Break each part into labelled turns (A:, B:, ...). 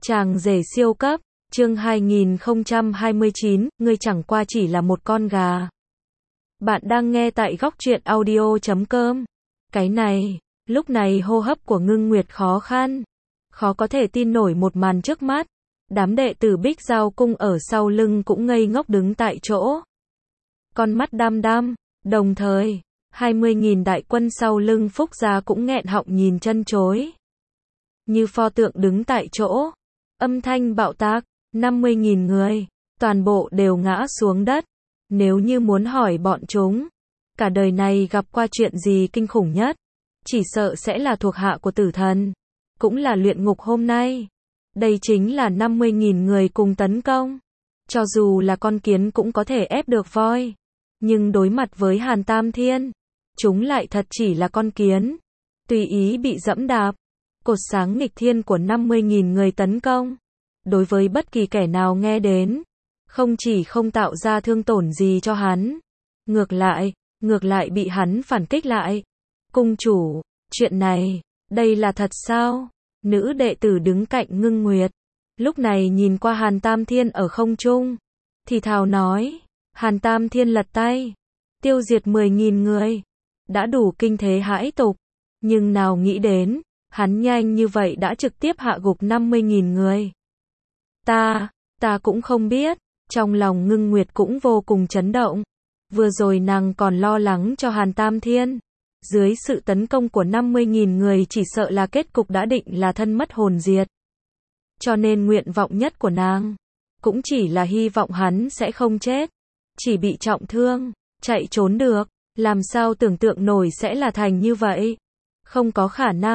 A: Chàng rể siêu cấp, chương 2029, ngươi chẳng qua chỉ là một con gà. Bạn đang nghe tại góc truyện audio.com. Cái này, lúc này hô hấp của Ngưng Nguyệt khó khăn. Khó có thể tin nổi một màn trước mắt. Đám đệ tử Bích Giao Cung ở sau lưng cũng ngây ngốc đứng tại chỗ. Con mắt đăm đăm, đồng thời, 20.000 đại quân sau lưng Phúc Gia cũng nghẹn họng nhìn chân chối. Như pho tượng đứng tại chỗ. Âm thanh bạo tạc, 50.000 người, toàn bộ đều ngã xuống đất. Nếu như muốn hỏi bọn chúng, cả đời này gặp qua chuyện gì kinh khủng nhất, chỉ sợ sẽ là thuộc hạ của tử thần, cũng là luyện ngục hôm nay. Đây chính là 50.000 người cùng tấn công. Cho dù là con kiến cũng có thể ép được voi. Nhưng đối mặt với Hàn Tam Thiên, chúng lại thật chỉ là con kiến. Tùy ý bị dẫm đạp. Cột sáng nghịch thiên của 50.000 người tấn công. Đối với bất kỳ kẻ nào nghe đến, không chỉ không tạo ra thương tổn gì cho hắn. Ngược lại bị hắn phản kích lại. Cung chủ, chuyện này, đây là thật sao? Nữ đệ tử đứng cạnh Ngưng Nguyệt. Lúc này nhìn qua Hàn Tam Thiên ở không trung. Thì thào nói, Hàn Tam Thiên lật tay. Tiêu diệt 10.000 người. Đã đủ kinh thế hãi tục. Nhưng nào nghĩ đến, hắn nhanh như vậy đã trực tiếp hạ gục 50.000 người. Ta cũng không biết. Trong lòng Ngưng Nguyệt cũng vô cùng chấn động. Vừa rồi nàng còn lo lắng cho Hàn Tam Thiên. Dưới sự tấn công của 50.000 người chỉ sợ là kết cục đã định là thân mất hồn diệt. Cho nên nguyện vọng nhất của nàng, cũng chỉ là hy vọng hắn sẽ không chết. Chỉ bị trọng thương, chạy trốn được. Làm sao tưởng tượng nổi sẽ là thành như vậy. Không có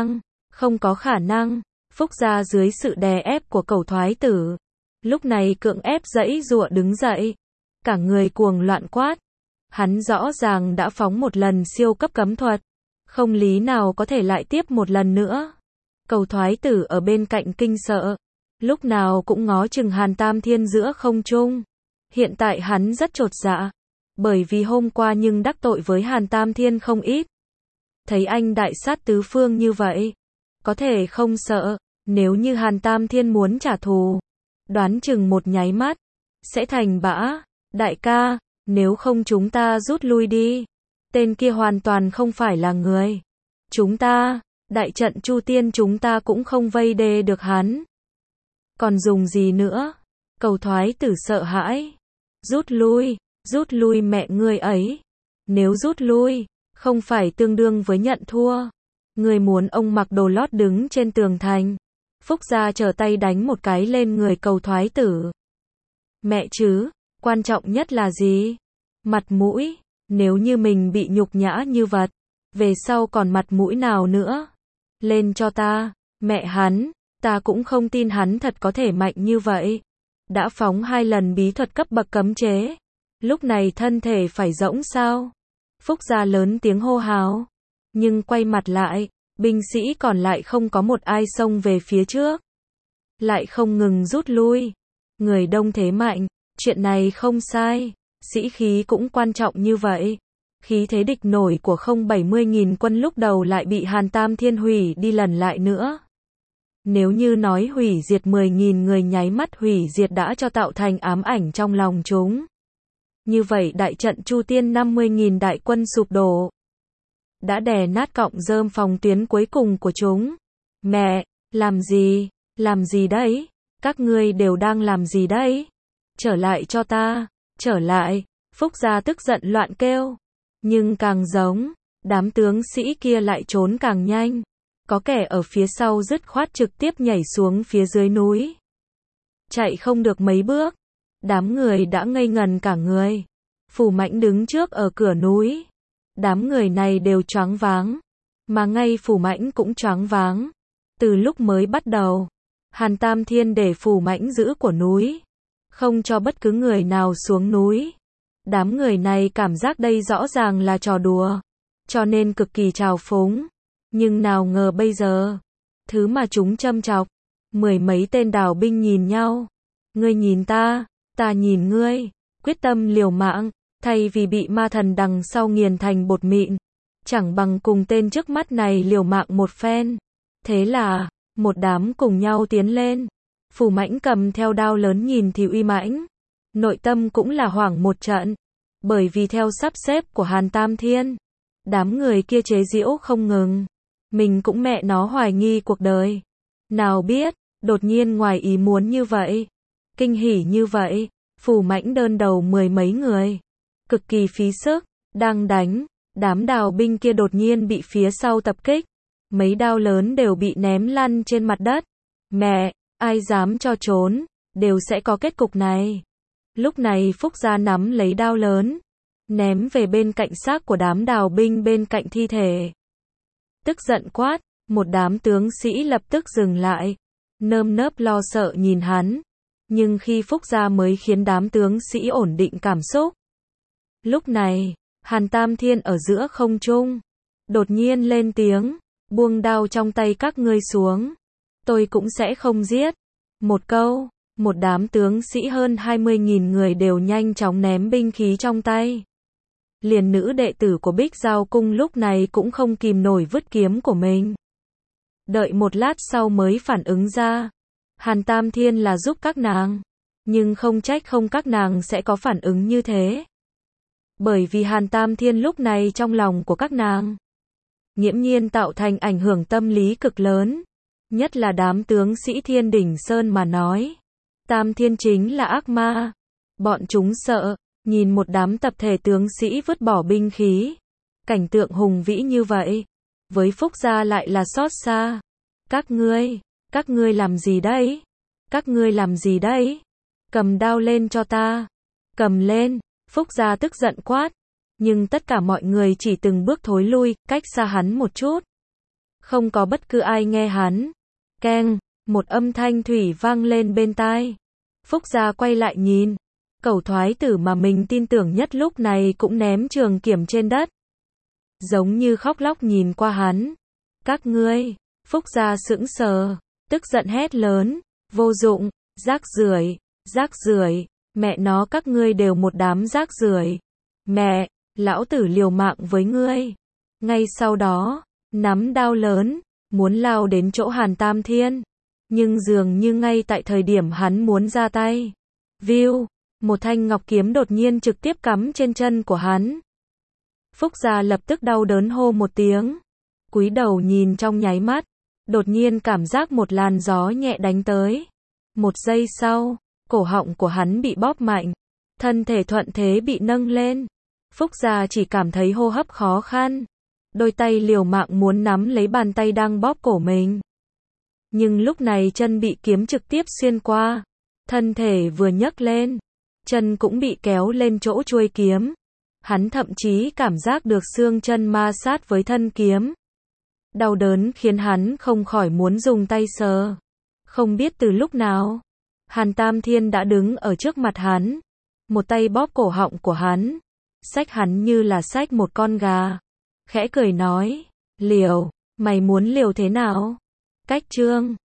A: khả năng. Phúc Gia dưới sự đè ép của Cẩu Thoái Tử. Lúc này cưỡng ép giãy giụa đứng dậy. Cả người cuồng loạn quát. Hắn rõ ràng đã phóng một lần siêu cấp cấm thuật. Không lý nào có thể lại tiếp một lần nữa. Cẩu Thoái Tử ở bên cạnh kinh sợ. Lúc nào cũng ngó chừng Hàn Tam Thiên giữa không trung. Hiện tại hắn rất chột dạ. Bởi vì hôm qua nhưng đắc tội với Hàn Tam Thiên không ít. Thấy anh đại sát tứ phương như vậy. Có thể không sợ. Nếu như Hàn Tam Thiên muốn trả thù. Đoán chừng một nháy mắt. Sẽ thành bã. Đại ca, nếu không chúng ta rút lui đi. Tên kia hoàn toàn không phải là người. Chúng ta, đại trận Chu Tiên chúng ta cũng không vây đê được hắn. Còn dùng gì nữa? Cẩu Thoái Tử sợ hãi. Rút lui mẹ ngươi ấy. Nếu rút lui, không phải tương đương với nhận thua. Người muốn ông mặc đồ lót đứng trên tường thành. Phúc Gia trở tay đánh một cái lên người Cẩu Thoái Tử. Mẹ chứ, quan trọng nhất là gì? Mặt mũi. Nếu như mình bị nhục nhã như vật, về sau còn mặt mũi nào nữa? Lên cho ta, mẹ hắn, ta cũng không tin hắn thật có thể mạnh như vậy. Đã phóng 2 lần bí thuật cấp bậc cấm chế. Lúc này thân thể phải rỗng sao? Phúc Gia lớn tiếng hô hào. Nhưng quay mặt lại, binh sĩ còn lại không có một ai xông về phía trước. Lại không ngừng rút lui. Người đông thế mạnh, chuyện này không sai. Sĩ khí cũng quan trọng như vậy. Khí thế địch nổi của 70.000 quân lúc đầu lại bị Hàn Tam Thiên hủy đi lần lại nữa. Nếu như nói hủy diệt 10.000 người nháy mắt hủy diệt đã cho tạo thành ám ảnh trong lòng chúng. Như vậy đại trận Chu Tiên 50.000 đại quân sụp đổ. Đã đè nát cọng rơm phòng tuyến cuối cùng của chúng. Mẹ, làm gì đấy? Các ngươi đều đang làm gì đấy? Trở lại cho ta, trở lại. Phúc Gia tức giận loạn kêu. Nhưng càng giống, đám tướng sĩ kia lại trốn càng nhanh. Có kẻ ở phía sau dứt khoát trực tiếp nhảy xuống phía dưới núi. Chạy không được mấy bước. Đám người đã ngây ngần cả người. Phủ Mãnh đứng trước ở cửa núi. Đám người này đều choáng váng. Mà ngay Phủ Mãnh cũng choáng váng. Từ lúc mới bắt đầu, Hàn Tam Thiên để Phủ Mãnh giữ của núi. Không cho bất cứ người nào xuống núi. Đám người này cảm giác đây rõ ràng là trò đùa. Cho nên cực kỳ trào phúng. Nhưng nào ngờ bây giờ, thứ mà chúng châm chọc. 10 mấy tên đào binh nhìn nhau. Ngươi nhìn ta nhìn ngươi. Quyết tâm liều mạng. Thay vì bị ma thần đằng sau nghiền thành bột mịn. Chẳng bằng cùng tên trước mắt này liều mạng một phen. Thế là, một đám cùng nhau tiến lên. Phù Mãnh cầm theo đao lớn nhìn thì uy mãnh. Nội tâm cũng là hoảng một trận. Bởi vì theo sắp xếp của Hàn Tam Thiên, đám người kia chế giễu không ngừng. Mình cũng mẹ nó hoài nghi cuộc đời. Nào biết, đột nhiên ngoài ý muốn như vậy. Kinh hỉ như vậy. Phù Mãnh đơn đầu 10 mấy người. Cực kỳ phí sức, đang đánh. Đám đào binh kia đột nhiên bị phía sau tập kích. Mấy đao lớn đều bị ném lăn trên mặt đất. Mẹ, ai dám cho trốn, đều sẽ có kết cục này. Lúc này Phúc Gia nắm lấy đao lớn, ném về bên cạnh xác của đám đào binh bên cạnh thi thể. Tức giận quát, một đám tướng sĩ lập tức dừng lại, nơm nớp lo sợ nhìn hắn. Nhưng khi Phúc Gia mới khiến đám tướng sĩ ổn định cảm xúc. Lúc này, Hàn Tam Thiên ở giữa không trung, đột nhiên lên tiếng, buông đao trong tay các ngươi xuống. Tôi cũng sẽ không giết. Một câu, một đám tướng sĩ hơn 20.000 người đều nhanh chóng ném binh khí trong tay. Liền nữ đệ tử của Bích Giao Cung lúc này cũng không kìm nổi vứt kiếm của mình. Đợi một lát sau mới phản ứng ra. Hàn Tam Thiên là giúp các nàng. Nhưng không trách không các nàng sẽ có phản ứng như thế. Bởi vì Hàn Tam Thiên lúc này trong lòng của các nàng nghiễm nhiên tạo thành ảnh hưởng tâm lý cực lớn. Nhất là đám tướng sĩ Thiên Đỉnh Sơn mà nói. Tam Thiên chính là ác ma. Bọn chúng sợ, nhìn một đám tập thể tướng sĩ vứt bỏ binh khí. Cảnh tượng hùng vĩ như vậy. Với Phúc Gia lại là xót xa. Các ngươi làm gì đấy? Các ngươi làm gì đấy? Cầm đao lên cho ta. Cầm lên, Phúc Gia tức giận quát. Nhưng tất cả mọi người chỉ từng bước thối lui, cách xa hắn một chút. Không có bất cứ ai nghe hắn. Keng, một âm thanh thủy vang lên bên tai. Phúc Gia quay lại nhìn. Cẩu thoái tử mà mình tin tưởng nhất lúc này cũng ném trường kiếm trên đất. Giống như khóc lóc nhìn qua hắn. Các ngươi, Phúc Gia sững sờ, tức giận hét lớn, vô dụng, rác rưởi, mẹ nó các ngươi đều một đám rác rưởi. Mẹ, lão tử liều mạng với ngươi. Ngay sau đó, nắm đao lớn, muốn lao đến chỗ Hàn Tam Thiên. Nhưng dường như ngay tại thời điểm hắn muốn ra tay. View, một thanh ngọc kiếm đột nhiên trực tiếp cắm trên chân của hắn. Phúc Gia lập tức đau đớn hô một tiếng. Cúi đầu nhìn trong nháy mắt. Đột nhiên cảm giác một làn gió nhẹ đánh tới. Một giây sau, cổ họng của hắn bị bóp mạnh. Thân thể thuận thế bị nâng lên. Phúc Gia chỉ cảm thấy hô hấp khó khăn. Đôi tay liều mạng muốn nắm lấy bàn tay đang bóp cổ mình. Nhưng lúc này chân bị kiếm trực tiếp xuyên qua. Thân thể vừa nhấc lên, chân cũng bị kéo lên chỗ chuôi kiếm. Hắn thậm chí cảm giác được xương chân ma sát với thân kiếm. Đau đớn khiến hắn không khỏi muốn dùng tay sờ. Không biết từ lúc nào, Hàn Tam Thiên đã đứng ở trước mặt hắn. Một tay bóp cổ họng của hắn. Xách hắn như là xách một con gà. Khẽ cười nói, liều, mày muốn liều thế nào? Cách chương